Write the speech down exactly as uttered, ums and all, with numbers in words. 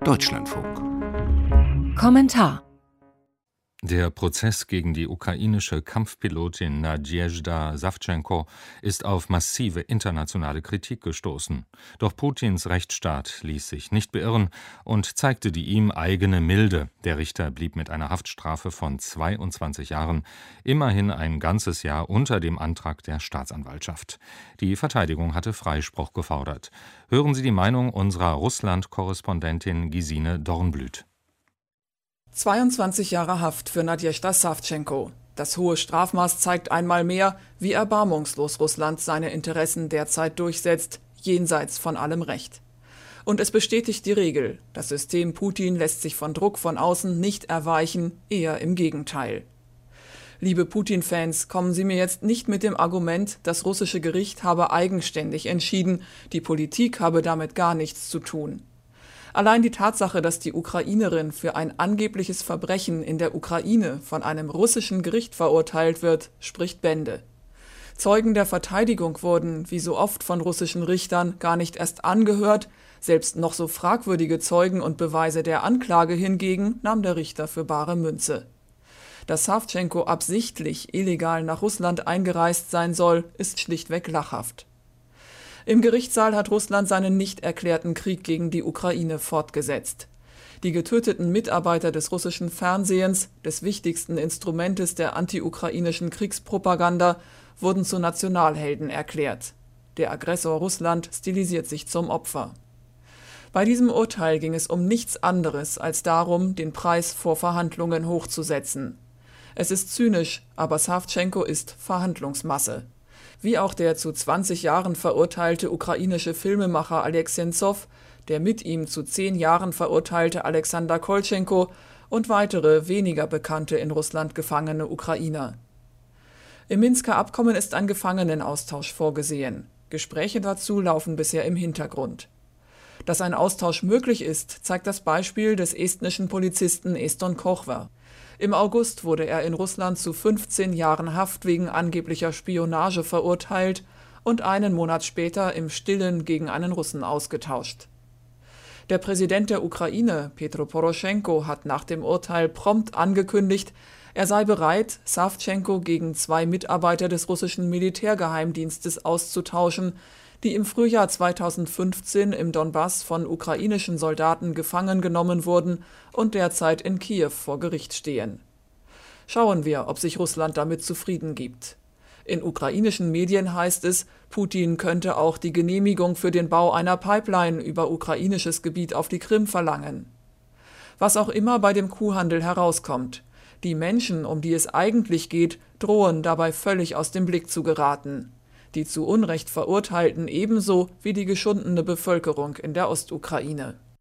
Deutschlandfunk. Kommentar: Der Prozess gegen die ukrainische Kampfpilotin Nadezhda Sawtschenko ist auf massive internationale Kritik gestoßen. Doch Putins Rechtsstaat ließ sich nicht beirren und zeigte die ihm eigene Milde. Der Richter blieb mit einer Haftstrafe von zweiundzwanzig Jahren, immerhin ein ganzes Jahr unter dem Antrag der Staatsanwaltschaft. Die Verteidigung hatte Freispruch gefordert. Hören Sie die Meinung unserer Russland-Korrespondentin Gesine Dornblüt. zweiundzwanzig Jahre Haft für Nadezhda Sawtschenko. Das hohe Strafmaß zeigt einmal mehr, wie erbarmungslos Russland seine Interessen derzeit durchsetzt, jenseits von allem Recht. Und es bestätigt die Regel: Das System Putin lässt sich von Druck von außen nicht erweichen, eher im Gegenteil. Liebe Putin-Fans, kommen Sie mir jetzt nicht mit dem Argument, das russische Gericht habe eigenständig entschieden, die Politik habe damit gar nichts zu tun. Allein die Tatsache, dass die Ukrainerin für ein angebliches Verbrechen in der Ukraine von einem russischen Gericht verurteilt wird, spricht Bände. Zeugen der Verteidigung wurden, wie so oft von russischen Richtern, gar nicht erst angehört, selbst noch so fragwürdige Zeugen und Beweise der Anklage hingegen nahm der Richter für bare Münze. Dass Sawtschenko absichtlich illegal nach Russland eingereist sein soll, ist schlichtweg lachhaft. Im Gerichtssaal hat Russland seinen nicht erklärten Krieg gegen die Ukraine fortgesetzt. Die getöteten Mitarbeiter des russischen Fernsehens, des wichtigsten Instrumentes der anti-ukrainischen Kriegspropaganda, wurden zu Nationalhelden erklärt. Der Aggressor Russland stilisiert sich zum Opfer. Bei diesem Urteil ging es um nichts anderes als darum, den Preis vor Verhandlungen hochzusetzen. Es ist zynisch, aber Sawtschenko ist Verhandlungsmasse. Wie auch der zu zwanzig Jahren verurteilte ukrainische Filmemacher Oleg Sentzow, der mit ihm zu zehn Jahren verurteilte Alexander Koltschenko und weitere weniger bekannte in Russland gefangene Ukrainer. Im Minsker Abkommen ist ein Gefangenenaustausch vorgesehen. Gespräche dazu laufen bisher im Hintergrund. Dass ein Austausch möglich ist, zeigt das Beispiel des estnischen Polizisten Eston Kohver. Im August wurde er in Russland zu fünfzehn Jahren Haft wegen angeblicher Spionage verurteilt und einen Monat später im Stillen gegen einen Russen ausgetauscht. Der Präsident der Ukraine, Petro Poroschenko, hat nach dem Urteil prompt angekündigt, er sei bereit, Sawtschenko gegen zwei Mitarbeiter des russischen Militärgeheimdienstes auszutauschen, die im Frühjahr zweitausendfünfzehn im Donbass von ukrainischen Soldaten gefangen genommen wurden und derzeit in Kiew vor Gericht stehen. Schauen wir, ob sich Russland damit zufrieden gibt. In ukrainischen Medien heißt es, Putin könnte auch die Genehmigung für den Bau einer Pipeline über ukrainisches Gebiet auf die Krim verlangen. Was auch immer bei dem Kuhhandel herauskommt, die Menschen, um die es eigentlich geht, drohen dabei völlig aus dem Blick zu geraten. Die zu Unrecht Verurteilten ebenso wie die geschundene Bevölkerung in der Ostukraine.